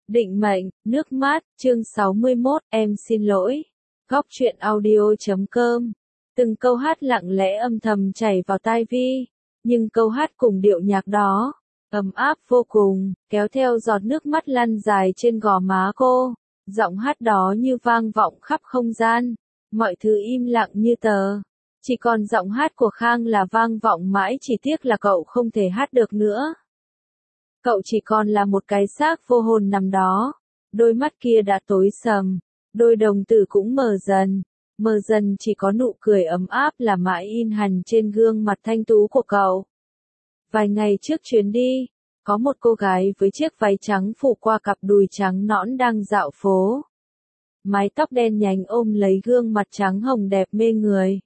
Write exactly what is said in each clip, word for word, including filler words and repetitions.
Định mệnh, nước mắt, chương sáu mươi mốt, em xin lỗi. Góc truyện audio chấm com. Từng câu hát lặng lẽ âm thầm chảy vào tai Vi, nhưng câu hát cùng điệu nhạc đó, ấm áp vô cùng, kéo theo giọt nước mắt lăn dài trên gò má cô. Giọng hát đó như vang vọng khắp không gian, mọi thứ im lặng như tờ. Chỉ còn giọng hát của Khang là vang vọng mãi, chỉ tiếc là cậu không thể hát được nữa. Cậu chỉ còn là một cái xác vô hồn nằm đó, đôi mắt kia đã tối sầm, đôi đồng tử cũng mờ dần, mờ dần chỉ có nụ cười ấm áp là mãi in hằn trên gương mặt thanh tú của cậu. Vài ngày trước chuyến đi, có một cô gái với chiếc váy trắng phủ qua cặp đùi trắng nõn đang dạo phố. Mái tóc đen nhánh ôm lấy gương mặt trắng hồng đẹp mê người.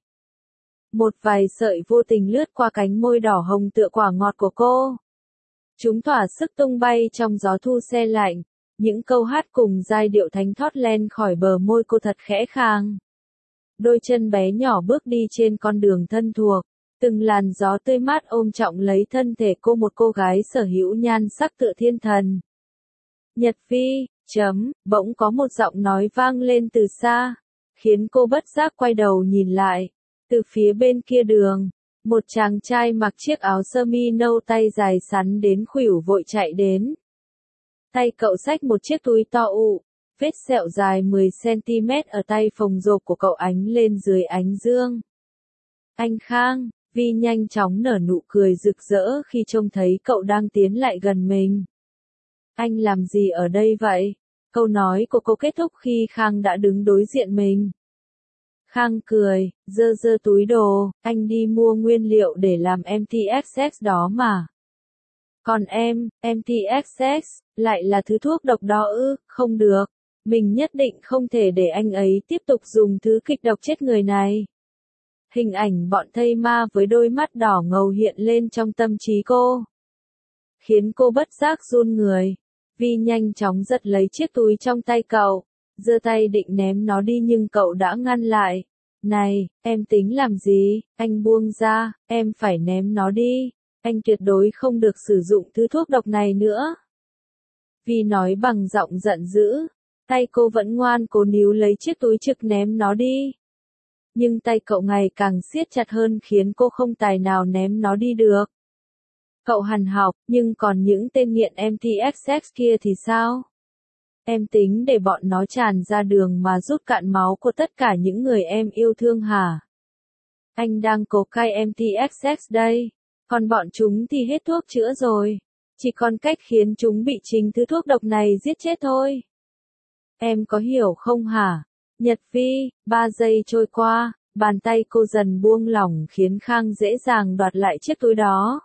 Một vài sợi vô tình lướt qua cánh môi đỏ hồng tựa quả ngọt của cô. Chúng thỏa sức tung bay trong gió thu se lạnh, những câu hát cùng giai điệu thánh thót len khỏi bờ môi cô thật khẽ khàng. Đôi chân bé nhỏ bước đi trên con đường thân thuộc, từng làn gió tươi mát ôm trọn lấy thân thể cô, một cô gái sở hữu nhan sắc tựa thiên thần. Nhật Vi, chấm, bỗng có một giọng nói vang lên từ xa, khiến cô bất giác quay đầu nhìn lại. Từ phía bên kia đường, một chàng trai mặc chiếc áo sơ mi nâu tay dài sắn đến khuỷu vội chạy đến. Tay cậu xách một chiếc túi to ụ, vết sẹo dài mười xăng ti mét ở tay phồng rộp của cậu ánh lên dưới ánh dương. Anh Khang, Vi nhanh chóng nở nụ cười rực rỡ khi trông thấy cậu đang tiến lại gần mình. Anh làm gì ở đây vậy? Câu nói của cô kết thúc khi Khang đã đứng đối diện mình. Khang cười, giơ giơ túi đồ, anh đi mua nguyên liệu để làm em tê ích ích đó mà. Còn em, em tê ích ích, lại là thứ thuốc độc đó ư? Không được, mình nhất định không thể để anh ấy tiếp tục dùng thứ kịch độc chết người này. Hình ảnh bọn thây ma với đôi mắt đỏ ngầu hiện lên trong tâm trí cô, khiến cô bất giác run người. Vi nhanh chóng giật lấy chiếc túi trong tay cậu, giơ tay định ném nó đi nhưng cậu đã ngăn lại. Này, em tính làm gì? Anh buông ra, em phải ném nó đi. Anh tuyệt đối không được sử dụng thứ thuốc độc này nữa. Vi nói bằng giọng giận dữ. Tay cô vẫn ngoan cố níu lấy chiếc túi trực ném nó đi. Nhưng tay cậu ngày càng siết chặt hơn khiến cô không tài nào ném nó đi được. Cậu hằn học, nhưng còn những tên nghiện em tê ích ích kia thì sao? Em tính để bọn nó tràn ra đường mà rút cạn máu của tất cả những người em yêu thương hả? Anh đang cố cai em tê ích ích đây, còn bọn chúng thì hết thuốc chữa rồi. Chỉ còn cách khiến chúng bị chính thứ thuốc độc này giết chết thôi. Em có hiểu không hả? Nhật Vi, ba giây trôi qua, bàn tay cô dần buông lỏng khiến Khang dễ dàng đoạt lại chiếc túi đó.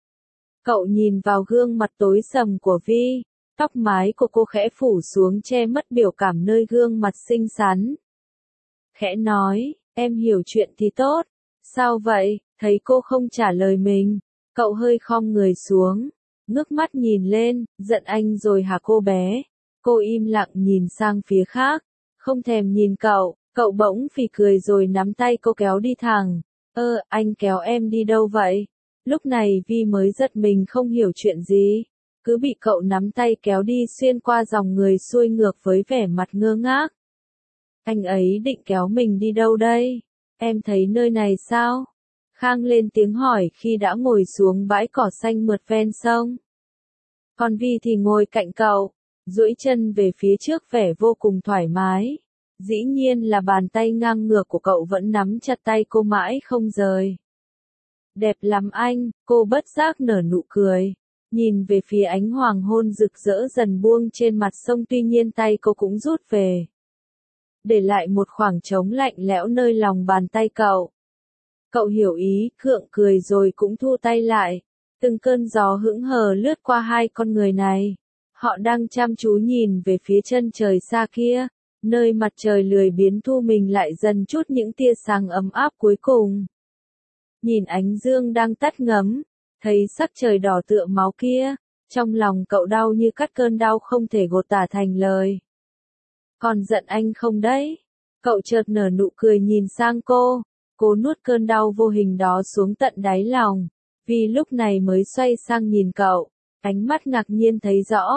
Cậu nhìn vào gương mặt tối sầm của Vi. Tóc mái của cô khẽ phủ xuống che mất biểu cảm nơi gương mặt xinh xắn. Khẽ nói, em hiểu chuyện thì tốt. Sao vậy? Thấy cô không trả lời mình, cậu hơi khom người xuống, ngước mắt nhìn lên, giận anh rồi hả cô bé? Cô im lặng nhìn sang phía khác, không thèm nhìn cậu, cậu bỗng phì cười rồi nắm tay cô kéo đi thẳng. Ơ, anh kéo em đi đâu vậy? Lúc này Vi mới giật mình không hiểu chuyện gì. Cứ bị cậu nắm tay kéo đi xuyên qua dòng người xuôi ngược với vẻ mặt ngơ ngác. Anh ấy định kéo mình đi đâu đây? Em thấy nơi này sao? Khang lên tiếng hỏi khi đã ngồi xuống bãi cỏ xanh mượt ven sông. Còn Vi thì ngồi cạnh cậu, duỗi chân về phía trước vẻ vô cùng thoải mái. Dĩ nhiên là bàn tay ngang ngược của cậu vẫn nắm chặt tay cô mãi không rời. Đẹp lắm anh, cô bất giác nở nụ cười. Nhìn về phía ánh hoàng hôn rực rỡ dần buông trên mặt sông, tuy nhiên tay cô cũng rút về. Để lại một khoảng trống lạnh lẽo nơi lòng bàn tay cậu. Cậu hiểu ý, gượng cười rồi cũng thu tay lại. Từng cơn gió hững hờ lướt qua hai con người này. Họ đang chăm chú nhìn về phía chân trời xa kia, nơi mặt trời lười biếng thu mình lại dần chút những tia sáng ấm áp cuối cùng. Nhìn ánh dương đang tắt ngấm. Thấy sắc trời đỏ tựa máu kia, trong lòng cậu đau như cắt, cơn đau không thể gột tả thành lời. Còn giận anh không đấy? Cậu chợt nở nụ cười nhìn sang cô, cố nuốt cơn đau vô hình đó xuống tận đáy lòng. Vì lúc này mới xoay sang nhìn cậu, ánh mắt ngạc nhiên thấy rõ.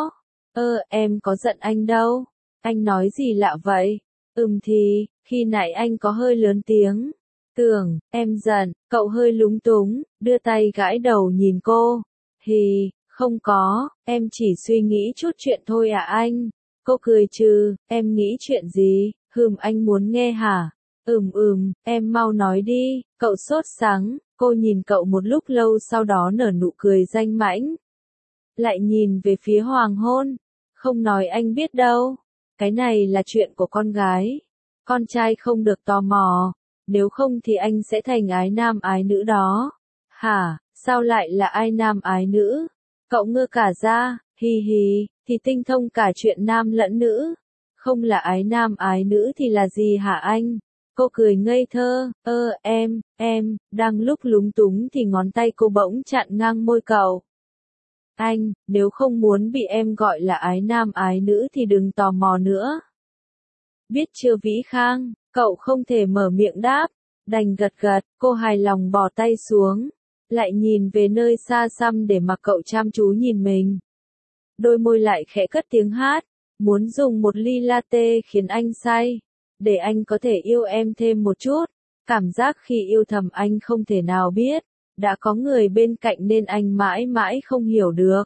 Ơ, em có giận anh đâu. Anh nói gì lạ vậy? Ừm thì, khi nãy anh có hơi lớn tiếng. Tưởng, em giận, cậu hơi lúng túng, đưa tay gãi đầu nhìn cô. Hì, không có, em chỉ suy nghĩ chút chuyện thôi à anh. Cô cười trừ, em nghĩ chuyện gì, hừm anh muốn nghe hả? Ừm ừm, em mau nói đi, cậu sốt sắng, cô nhìn cậu một lúc lâu sau đó nở nụ cười danh mãnh. Lại nhìn về phía hoàng hôn, không nói anh biết đâu, cái này là chuyện của con gái. Con trai không được tò mò, nếu không thì anh sẽ thành ái nam ái nữ đó. Hả, sao lại là ai nam ái nữ? Cậu ngơ cả ra, hì hì, thì tinh thông cả chuyện nam lẫn nữ. Không là ái nam ái nữ thì là gì hả anh? Cô cười ngây thơ, ơ em, em, đang lúc lúng túng thì ngón tay cô bỗng chặn ngang môi cậu. Anh, nếu không muốn bị em gọi là ái nam ái nữ thì đừng tò mò nữa. Biết chưa Vĩ Khang, cậu không thể mở miệng đáp, đành gật gật, cô hài lòng bỏ tay xuống, lại nhìn về nơi xa xăm để mặc cậu chăm chú nhìn mình. Đôi môi lại khẽ cất tiếng hát, muốn dùng một ly latte khiến anh say, để anh có thể yêu em thêm một chút. Cảm giác khi yêu thầm anh không thể nào biết, đã có người bên cạnh nên anh mãi mãi không hiểu được.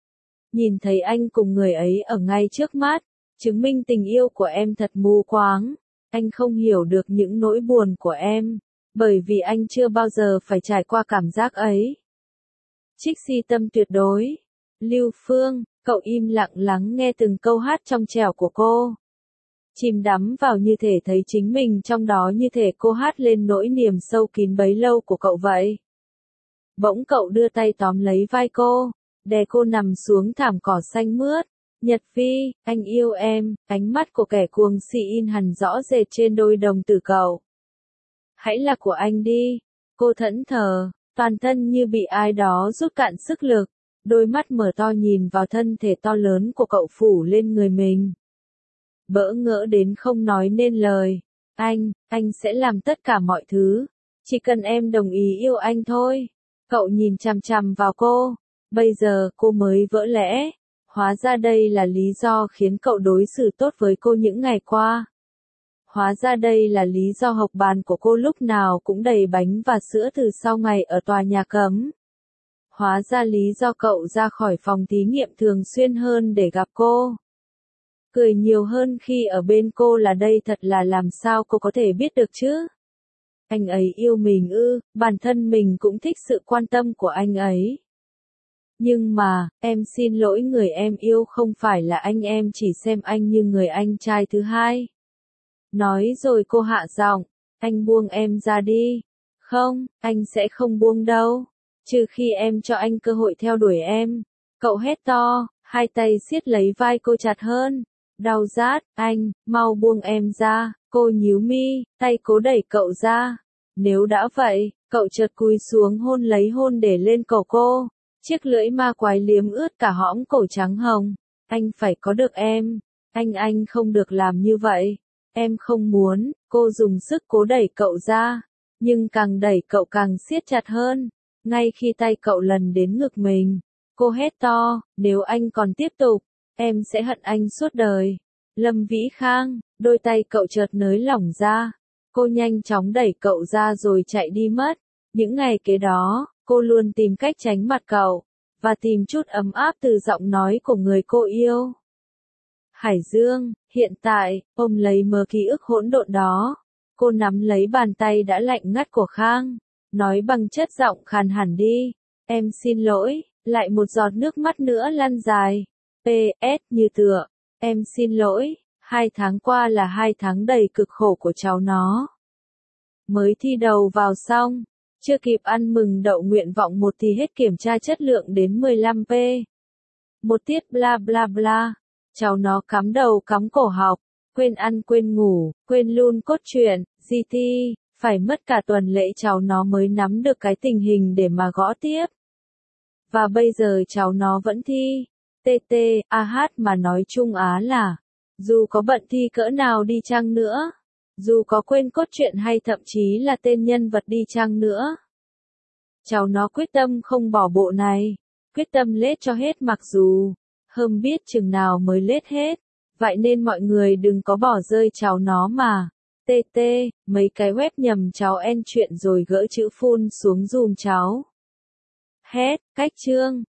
Nhìn thấy anh cùng người ấy ở ngay trước mắt, chứng minh tình yêu của em thật mù quáng. Anh không hiểu được những nỗi buồn của em, bởi vì anh chưa bao giờ phải trải qua cảm giác ấy. Trích si tâm tuyệt đối. Lưu Phương, cậu im lặng lắng nghe từng câu hát trong trẻo của cô. Chìm đắm vào như thể thấy chính mình trong đó, như thể cô hát lên nỗi niềm sâu kín bấy lâu của cậu vậy. Bỗng cậu đưa tay tóm lấy vai cô, đè cô nằm xuống thảm cỏ xanh mướt. Nhật Vi, anh yêu em, ánh mắt của kẻ cuồng si in hẳn rõ rệt trên đôi đồng tử cậu. Hãy là của anh đi. Cô thẫn thờ, toàn thân như bị ai đó rút cạn sức lực, đôi mắt mở to nhìn vào thân thể to lớn của cậu phủ lên người mình. Bỡ ngỡ đến không nói nên lời. Anh, anh sẽ làm tất cả mọi thứ, chỉ cần em đồng ý yêu anh thôi. Cậu nhìn chằm chằm vào cô, bây giờ cô mới vỡ lẽ. Hóa ra đây là lý do khiến cậu đối xử tốt với cô những ngày qua. Hóa ra đây là lý do hộc bàn của cô lúc nào cũng đầy bánh và sữa từ sau ngày ở tòa nhà cấm. Hóa ra lý do cậu ra khỏi phòng thí nghiệm thường xuyên hơn để gặp cô. Cười nhiều hơn khi ở bên cô là đây, thật là làm sao cô có thể biết được chứ? Anh ấy yêu mình ư, bản thân mình cũng thích sự quan tâm của anh ấy. Nhưng mà, em xin lỗi, người em yêu không phải là anh, em chỉ xem anh như người anh trai thứ hai. Nói rồi cô hạ giọng, anh buông em ra đi. Không, anh sẽ không buông đâu. Trừ khi em cho anh cơ hội theo đuổi em. Cậu hét to, hai tay siết lấy vai cô chặt hơn. Đau rát, anh, mau buông em ra. Cô nhíu mi, tay cố đẩy cậu ra. Nếu đã vậy, cậu chợt cúi xuống hôn lấy hôn để lên cổ cô. Chiếc lưỡi ma quái liếm ướt cả hõm cổ trắng hồng. Anh phải có được em. Anh anh không được làm như vậy. Em không muốn. Cô dùng sức cố đẩy cậu ra. Nhưng càng đẩy cậu càng siết chặt hơn. Ngay khi tay cậu lần đến ngực mình, cô hét to, nếu anh còn tiếp tục, em sẽ hận anh suốt đời. Lâm Vĩ Khang, đôi tay cậu chợt nới lỏng ra. Cô nhanh chóng đẩy cậu ra rồi chạy đi mất. Những ngày kế đó, cô luôn tìm cách tránh mặt cậu, và tìm chút ấm áp từ giọng nói của người cô yêu. Hải Dương, hiện tại, ôm lấy mớ ký ức hỗn độn đó. Cô nắm lấy bàn tay đã lạnh ngắt của Khang, nói bằng chất giọng khàn hẳn đi. Em xin lỗi, lại một giọt nước mắt nữa lăn dài. pê ét như tựa, em xin lỗi, hai tháng qua là hai tháng đầy cực khổ của cháu nó. Mới thi đầu vào xong, chưa kịp ăn mừng đậu nguyện vọng một thì hết kiểm tra chất lượng đến mười lăm p. Một tiết bla bla bla, cháu nó cắm đầu cắm cổ học, quên ăn quên ngủ, quên luôn cốt truyện, giê tê, phải mất cả tuần lễ cháu nó mới nắm được cái tình hình để mà gõ tiếp. Và bây giờ cháu nó vẫn thi, tê tê, a hát mà nói chung á là, dù có bận thi cỡ nào đi chăng nữa, dù có quên cốt truyện hay thậm chí là tên nhân vật đi chăng nữa, cháu nó quyết tâm không bỏ bộ này, quyết tâm lết cho hết mặc dù, không biết chừng nào mới lết hết. Vậy nên mọi người đừng có bỏ rơi cháu nó mà. tê tê, mấy cái web nhầm cháu en chuyện rồi gỡ chữ full xuống dùm cháu. Hết, cách chương.